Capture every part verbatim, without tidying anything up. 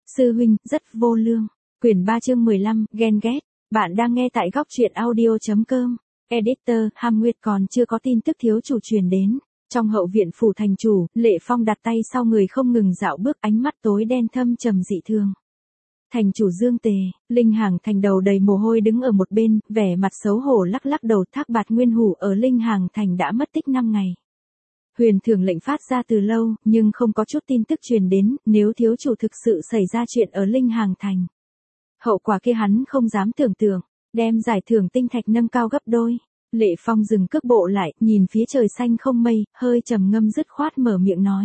Sư huynh, rất vô lương. Quyển ba chương mười lăm, ghen ghét. Bạn đang nghe tại góc truyện audio.com. Editor, Ham Nguyệt còn chưa có tin tức thiếu chủ truyền đến. Trong hậu viện phủ thành chủ, Lệ Phong đặt tay sau người không ngừng dạo bước, ánh mắt tối đen thâm trầm dị thường. Thành chủ Dương Tề, Linh Hàng Thành đầu đầy mồ hôi đứng ở một bên, vẻ mặt xấu hổ lắc lắc đầu. Thác Bạt Nguyên Hủ ở Linh Hàng Thành đã mất tích năm ngày. Huyền Thường lệnh phát ra từ lâu, nhưng không có chút tin tức truyền đến, nếu thiếu chủ thực sự xảy ra chuyện ở Linh Hàng Thành. Hậu quả kia hắn không dám tưởng tượng, đem giải thưởng tinh thạch nâng cao gấp đôi. Lệ Phong dừng cước bộ lại, nhìn phía trời xanh không mây, hơi trầm ngâm dứt khoát mở miệng nói.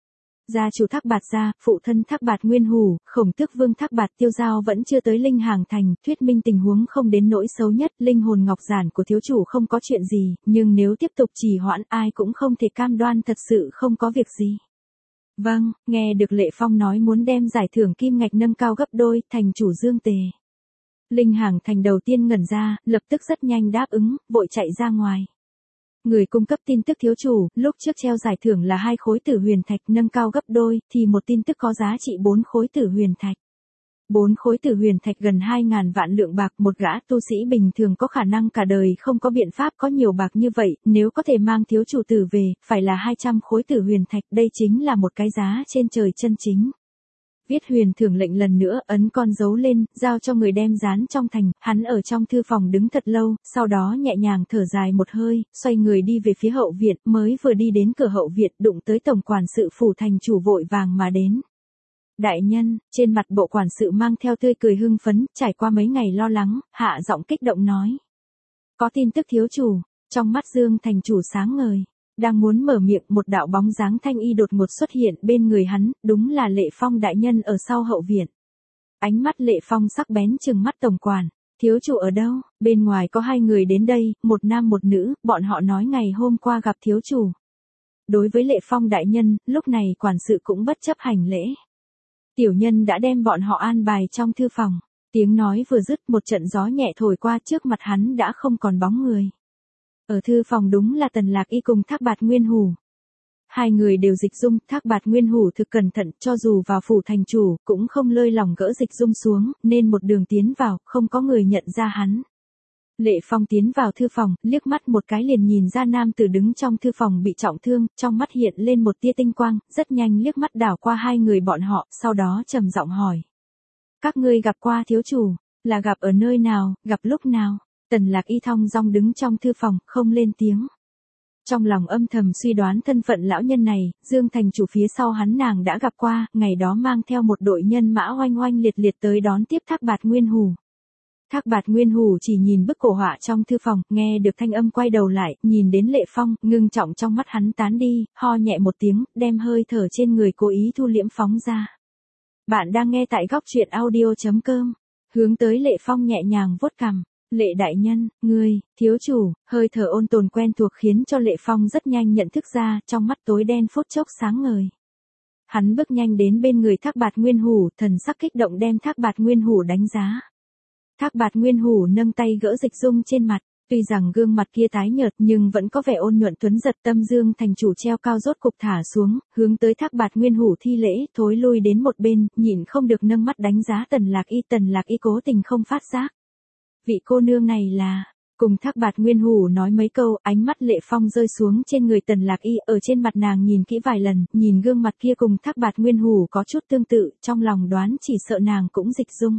Gia chủ Thác Bạt gia, phụ thân Thác Bạt Nguyên Hủ, Khổng Tước Vương Thác Bạt Tiêu Giao vẫn chưa tới Linh Hàng Thành, thuyết minh tình huống không đến nỗi xấu nhất, linh hồn ngọc giản của thiếu chủ không có chuyện gì, nhưng nếu tiếp tục trì hoãn ai cũng không thể cam đoan thật sự không có việc gì. Vâng, nghe được Lệ Phong nói muốn đem giải thưởng kim ngạch nâng cao gấp đôi, thành chủ Dương Tề. Linh Hàng Thành đầu tiên ngẩn ra, lập tức rất nhanh đáp ứng, vội chạy ra ngoài. Người cung cấp tin tức thiếu chủ, lúc trước treo giải thưởng là hai khối tử huyền thạch nâng cao gấp đôi, thì một tin tức có giá trị bốn khối tử huyền thạch. Bốn khối tử huyền thạch gần hai ngàn vạn lượng bạc, một gã tu sĩ bình thường có khả năng cả đời không có biện pháp có nhiều bạc như vậy, nếu có thể mang thiếu chủ tử về, phải là hai trăm khối tử huyền thạch, đây chính là một cái giá trên trời chân chính. Viết Huyền Thường lệnh lần nữa, ấn con dấu lên, giao cho người đem dán trong thành, hắn ở trong thư phòng đứng thật lâu, sau đó nhẹ nhàng thở dài một hơi, xoay người đi về phía hậu viện, mới vừa đi đến cửa hậu viện, đụng tới tổng quản sự phủ thành chủ vội vàng mà đến. Đại nhân, trên mặt bộ quản sự mang theo tươi cười hưng phấn, trải qua mấy ngày lo lắng, hạ giọng kích động nói. Có tin tức thiếu chủ, trong mắt Dương thành chủ sáng ngời. Đang muốn mở miệng, một đạo bóng dáng thanh y đột ngột xuất hiện bên người hắn, đúng là Lệ Phong đại nhân ở sau hậu viện. Ánh mắt Lệ Phong sắc bén trừng mắt tổng quản, thiếu chủ ở đâu? Bên ngoài có hai người đến đây, một nam một nữ, bọn họ nói ngày hôm qua gặp thiếu chủ. Đối với Lệ Phong đại nhân, lúc này quản sự cũng bất chấp hành lễ. Tiểu nhân đã đem bọn họ an bài trong thư phòng. Tiếng nói vừa dứt, một trận gió nhẹ thổi qua, trước mặt hắn đã không còn bóng người. Ở thư phòng đúng là Tần Lạc Y cùng Thác Bạt Nguyên Hủ. Hai người đều dịch dung, Thác Bạt Nguyên Hủ thực cẩn thận, cho dù vào phủ thành chủ, cũng không lơi lòng gỡ dịch dung xuống, nên một đường tiến vào, không có người nhận ra hắn. Lệ Phong tiến vào thư phòng, liếc mắt một cái liền nhìn ra nam tử đứng trong thư phòng bị trọng thương, trong mắt hiện lên một tia tinh quang, rất nhanh liếc mắt đảo qua hai người bọn họ, sau đó trầm giọng hỏi. Các ngươi gặp qua thiếu chủ, là gặp ở nơi nào, gặp lúc nào? Tần Lạc Y thong dong đứng trong thư phòng, không lên tiếng. Trong lòng âm thầm suy đoán thân phận lão nhân này, Dương thành chủ phía sau hắn nàng đã gặp qua, ngày đó mang theo một đội nhân mã oanh oanh liệt liệt tới đón tiếp Thác Bạt Nguyên Hủ. Thác Bạt Nguyên Hủ chỉ nhìn bức cổ họa trong thư phòng, nghe được thanh âm quay đầu lại, nhìn đến Lệ Phong, ngưng trọng trong mắt hắn tán đi, ho nhẹ một tiếng, đem hơi thở trên người cố ý thu liễm phóng ra. Bạn đang nghe tại góc truyện audio.com, hướng tới Lệ Phong nhẹ nhàng vuốt cằm. Lệ đại nhân, ngươi, thiếu chủ, hơi thở ôn tồn quen thuộc khiến cho Lệ Phong rất nhanh nhận thức ra, trong mắt tối đen phút chốc sáng ngời. Hắn bước nhanh đến bên người Thác Bạt Nguyên Hủ, thần sắc kích động đem Thác Bạt Nguyên Hủ đánh giá. Thác Bạt Nguyên Hủ nâng tay gỡ dịch dung trên mặt, tuy rằng gương mặt kia tái nhợt nhưng vẫn có vẻ ôn nhuận tuấn giật. Tâm Dương thành chủ treo cao rốt cục thả xuống, hướng tới Thác Bạt Nguyên Hủ thi lễ, thối lui đến một bên, nhịn không được nâng mắt đánh giá Tần Lạc Y. Tần Lạc Y cố tình không phát giác. Vị cô nương này là, cùng Thác Bạt Nguyên Hủ nói mấy câu, ánh mắt Lệ Phong rơi xuống trên người Tần Lạc Y, ở trên mặt nàng nhìn kỹ vài lần, nhìn gương mặt kia cùng Thác Bạt Nguyên Hủ có chút tương tự, trong lòng đoán chỉ sợ nàng cũng dịch dung.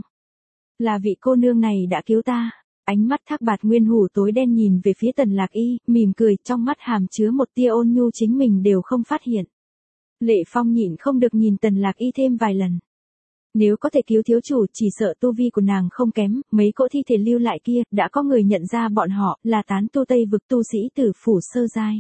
Là vị cô nương này đã cứu ta. Ánh mắt Thác Bạt Nguyên Hủ tối đen nhìn về phía Tần Lạc Y, mỉm cười, trong mắt hàm chứa một tia ôn nhu chính mình đều không phát hiện. Lệ Phong nhịn không được nhìn Tần Lạc Y thêm vài lần. Nếu có thể cứu thiếu chủ, chỉ sợ tu vi của nàng không kém, mấy cỗ thi thể lưu lại kia, đã có người nhận ra bọn họ, là tán tu Tây vực tu sĩ tử phủ sơ giai.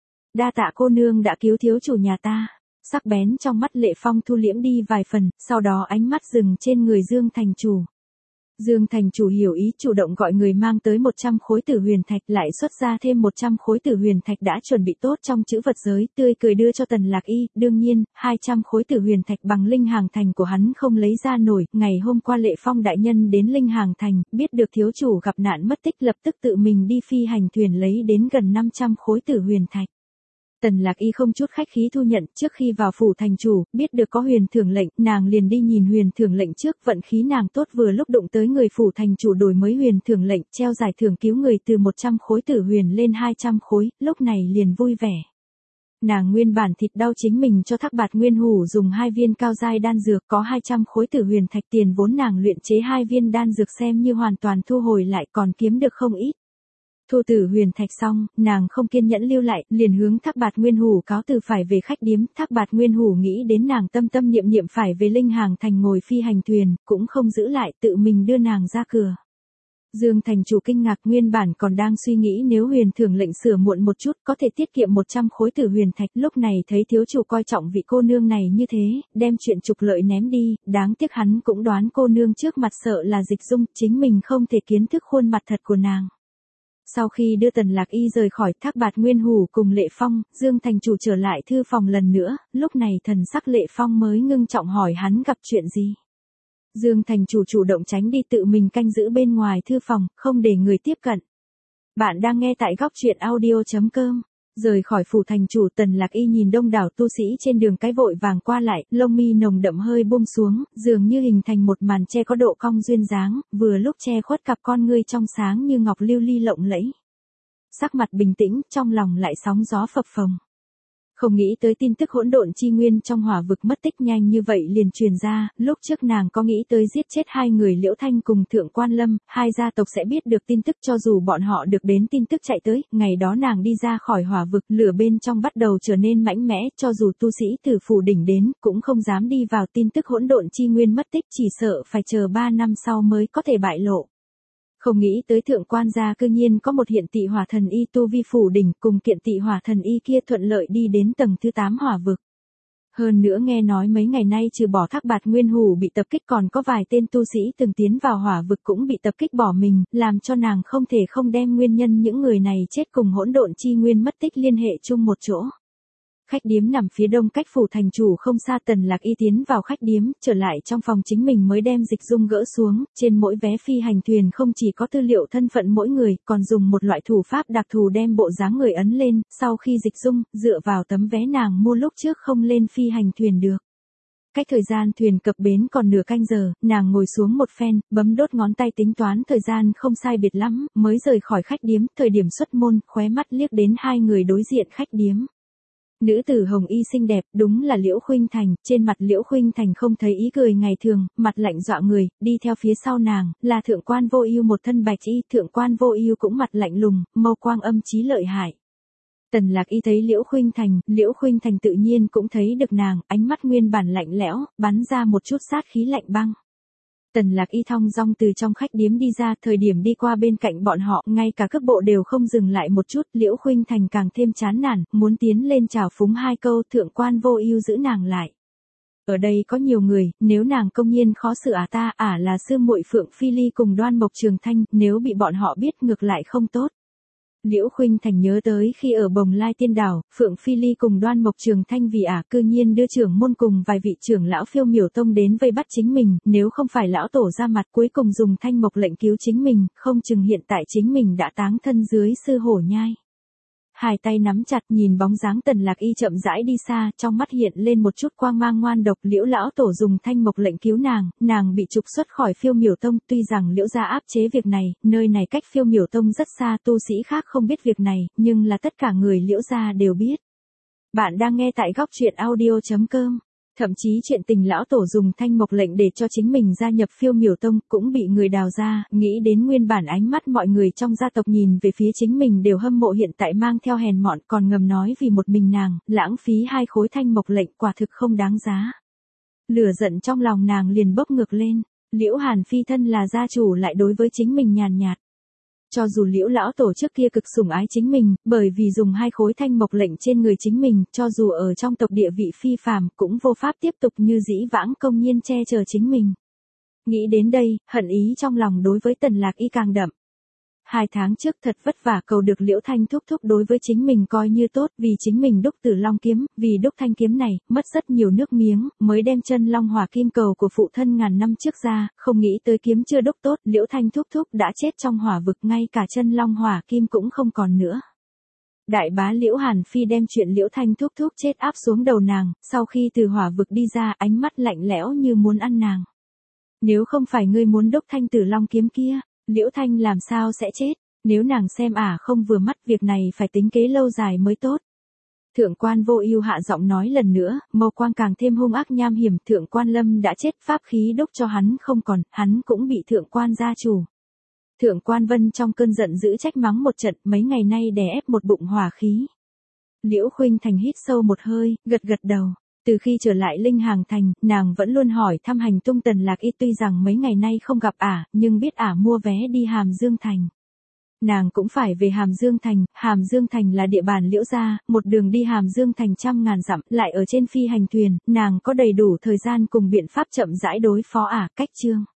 Đa tạ cô nương đã cứu thiếu chủ nhà ta. Sắc bén trong mắt Lệ Phong thu liễm đi vài phần, sau đó ánh mắt dừng trên người Dương thành chủ. Dương thành chủ hiểu ý, chủ động gọi người mang tới một trăm khối tử huyền thạch, lại xuất ra thêm một trăm khối tử huyền thạch đã chuẩn bị tốt trong chữ vật giới, tươi cười đưa cho Tần Lạc Y. Đương nhiên, hai trăm khối tử huyền thạch bằng Linh Hàng Thành của hắn không lấy ra nổi. Ngày hôm qua Lệ Phong đại nhân đến Linh Hàng Thành, biết được thiếu chủ gặp nạn mất tích, lập tức tự mình đi phi hành thuyền lấy đến gần năm trăm khối tử huyền thạch. Tần Lạc Y không chút khách khí thu nhận, trước khi vào phủ thành chủ, biết được có huyền thưởng lệnh, nàng liền đi nhìn huyền thưởng lệnh trước, vận khí nàng tốt vừa lúc đụng tới người phủ thành chủ đổi mới huyền thưởng lệnh, treo giải thưởng cứu người từ một trăm khối tử huyền lên hai trăm khối, lúc này liền vui vẻ. Nàng nguyên bản thịt đau chính mình cho Thác Bạt Nguyên Hủ dùng hai viên cao giai đan dược, có hai trăm khối tử huyền thạch tiền vốn nàng luyện chế hai viên đan dược xem như hoàn toàn thu hồi lại, còn kiếm được không ít. Thu tử huyền thạch xong, nàng không kiên nhẫn lưu lại, liền hướng Thác Bạt Nguyên Hủ cáo từ phải về khách điếm. Thác Bạt Nguyên Hủ nghĩ đến nàng tâm tâm niệm niệm phải về Linh Hàng thành ngồi phi hành thuyền, cũng không giữ lại, tự mình đưa nàng ra cửa. Dương thành chủ kinh ngạc, nguyên bản còn đang suy nghĩ nếu huyền thưởng lệnh sửa muộn một chút có thể tiết kiệm một trăm khối tử huyền thạch, lúc này thấy thiếu chủ coi trọng vị cô nương này như thế, đem chuyện trục lợi ném đi, đáng tiếc hắn cũng đoán cô nương trước mặt sợ là Dịch Dung, chính mình không thể kiến thức khuôn mặt thật của nàng. Sau khi đưa Tần Lạc Y rời khỏi, Thác Bạt Nguyên Hủ cùng Lệ Phong, Dương thành chủ trở lại thư phòng lần nữa, lúc này thần sắc Lệ Phong mới ngưng trọng hỏi hắn gặp chuyện gì. Dương thành chủ chủ động tránh đi, tự mình canh giữ bên ngoài thư phòng, không để người tiếp cận. Bạn đang nghe tại góc truyện audio chấm com. Rời khỏi phủ thành chủ, Tần Lạc Y nhìn đông đảo tu sĩ trên đường cái vội vàng qua lại, lông mi nồng đậm hơi buông xuống, dường như hình thành một màn che có độ cong duyên dáng, vừa lúc che khuất cặp con ngươi trong sáng như ngọc lưu ly lộng lẫy. Sắc mặt bình tĩnh, trong lòng lại sóng gió phập phồng. Không nghĩ tới tin tức hỗn độn chi nguyên trong hỏa vực mất tích nhanh như vậy liền truyền ra, lúc trước nàng có nghĩ tới giết chết hai người Liễu Thanh cùng Thượng Quan Lâm, hai gia tộc sẽ biết được tin tức cho dù bọn họ được đến tin tức chạy tới, ngày đó nàng đi ra khỏi hỏa vực, lửa bên trong bắt đầu trở nên mạnh mẽ, cho dù tu sĩ từ phủ đỉnh đến, cũng không dám đi vào, tin tức hỗn độn chi nguyên mất tích chỉ sợ phải chờ ba năm sau mới có thể bại lộ. Không nghĩ tới Thượng Quan gia cư nhiên có một hiện tị hỏa thần y tu vi phủ đỉnh, cùng kiện tị hỏa thần y kia thuận lợi đi đến tầng thứ tám hỏa vực. Hơn nữa nghe nói mấy ngày nay trừ bỏ Thác Bạt Nguyên Hủ bị tập kích còn có vài tên tu sĩ từng tiến vào hỏa vực cũng bị tập kích bỏ mình, làm cho nàng không thể không đem nguyên nhân những người này chết cùng hỗn độn chi nguyên mất tích liên hệ chung một chỗ. Khách điếm nằm phía đông cách phủ thành chủ không xa, Tần Lạc Y tiến vào khách điếm, trở lại trong phòng chính mình mới đem Dịch Dung gỡ xuống, trên mỗi vé phi hành thuyền không chỉ có tư liệu thân phận mỗi người, còn dùng một loại thủ pháp đặc thù đem bộ dáng người ấn lên, sau khi Dịch Dung, dựa vào tấm vé nàng mua lúc trước không lên phi hành thuyền được. Cách thời gian thuyền cập bến còn nửa canh giờ, nàng ngồi xuống một phen, bấm đốt ngón tay tính toán thời gian không sai biệt lắm, mới rời khỏi khách điếm, thời điểm xuất môn, khóe mắt liếc đến hai người đối diện khách điếm. Nữ tử hồng y xinh đẹp, đúng là Liễu Khuynh Thành, trên mặt Liễu Khuynh Thành không thấy ý cười ngày thường, mặt lạnh dọa người, đi theo phía sau nàng, là Thượng Quan Vô Ưu một thân bạch y, Thượng Quan Vô Ưu cũng mặt lạnh lùng, mâu quang âm chí lợi hại. Tần Lạc Y thấy Liễu Khuynh Thành, Liễu Khuynh Thành tự nhiên cũng thấy được nàng, ánh mắt nguyên bản lạnh lẽo, bắn ra một chút sát khí lạnh băng. Tần Lạc Y thong dong từ trong khách điếm đi ra, thời điểm đi qua bên cạnh bọn họ, ngay cả cước bộ đều không dừng lại một chút, Liễu Khuynh Thành càng thêm chán nản, muốn tiến lên chào phúng hai câu, Thượng Quan Vô Ưu giữ nàng lại. Ở đây có nhiều người, nếu nàng công nhiên khó xử ả ta, ả là sư muội Phượng Phi Ly cùng Đoan Mộc Trường Thanh, nếu bị bọn họ biết ngược lại không tốt. Liễu Khuynh Thành nhớ tới khi ở Bồng Lai Tiên Đảo, Phượng Phi Ly cùng Đoan Mộc Trường Thanh vì ả cư nhiên đưa trưởng môn cùng vài vị trưởng lão Phiêu Miểu Tông đến vây bắt chính mình, nếu không phải lão tổ ra mặt cuối cùng dùng thanh mộc lệnh cứu chính mình, không chừng hiện tại chính mình đã táng thân dưới sư hổ nhai. Hai tay nắm chặt nhìn bóng dáng Tần Lạc Y chậm rãi đi xa, trong mắt hiện lên một chút quang mang ngoan độc. Liễu lão tổ dùng thanh mộc lệnh cứu nàng, nàng bị trục xuất khỏi Phiêu Miểu Tông, tuy rằng Liễu gia áp chế việc này, nơi này cách Phiêu Miểu Tông rất xa, tu sĩ khác không biết việc này, nhưng là tất cả người Liễu gia đều biết. Bạn đang nghe tại góc truyện audio chấm com. Thậm chí chuyện tình lão tổ dùng thanh mộc lệnh để cho chính mình gia nhập Phiêu Miểu Tông cũng bị người đào ra, nghĩ đến nguyên bản ánh mắt mọi người trong gia tộc nhìn về phía chính mình đều hâm mộ, hiện tại mang theo hèn mọn còn ngầm nói vì một mình nàng, lãng phí hai khối thanh mộc lệnh quả thực không đáng giá. Lửa giận trong lòng nàng liền bốc ngược lên, Liễu Hàn Phi thân là gia chủ lại đối với chính mình nhàn nhạt. Cho dù Liễu lão tổ trước kia cực sủng ái chính mình, bởi vì dùng hai khối thanh mộc lệnh trên người chính mình, cho dù ở trong tộc địa vị phi phàm, cũng vô pháp tiếp tục như dĩ vãng công nhiên che chở chính mình. Nghĩ đến đây, hận ý trong lòng đối với Tần Lạc Y càng đậm. Hai tháng trước thật vất vả cầu được Liễu Thanh thúc thúc đối với chính mình coi như tốt, vì chính mình đúc Tử Long kiếm, vì đúc thanh kiếm này, mất rất nhiều nước miếng, mới đem chân Long Hỏa Kim cầu của phụ thân ngàn năm trước ra, không nghĩ tới kiếm chưa đúc tốt, Liễu Thanh thúc thúc đã chết trong hỏa vực, ngay cả chân Long Hỏa Kim cũng không còn nữa. Đại bá Liễu Hàn Phi đem chuyện Liễu Thanh thúc thúc chết áp xuống đầu nàng, sau khi từ hỏa vực đi ra ánh mắt lạnh lẽo như muốn ăn nàng. Nếu không phải ngươi muốn đốc thanh tử long kiếm kia, Liễu Thanh làm sao sẽ chết, nếu nàng xem ả không vừa mắt việc này phải tính kế lâu dài mới tốt. Thượng quan Vô Ưu hạ giọng nói lần nữa, màu quang càng thêm hung ác nham hiểm, thượng quan Lâm đã chết, pháp khí đúc cho hắn không còn, hắn cũng bị thượng quan gia chủ. Thượng quan Vân trong cơn giận dữ trách mắng một trận, mấy ngày nay đè ép một bụng hỏa khí. Liễu Khuynh Thành hít sâu một hơi, gật gật đầu. Từ khi trở lại Linh Hàng Thành, nàng vẫn luôn hỏi thăm hành tung Tần Lạc Y, tuy rằng mấy ngày nay không gặp ả, nhưng biết ả mua vé đi Hàm Dương Thành. Nàng cũng phải về Hàm Dương Thành, Hàm Dương Thành là địa bàn Liễu gia, một đường đi Hàm Dương Thành trăm ngàn dặm, lại ở trên phi hành thuyền, nàng có đầy đủ thời gian cùng biện pháp chậm rãi đối phó ả, cách chương.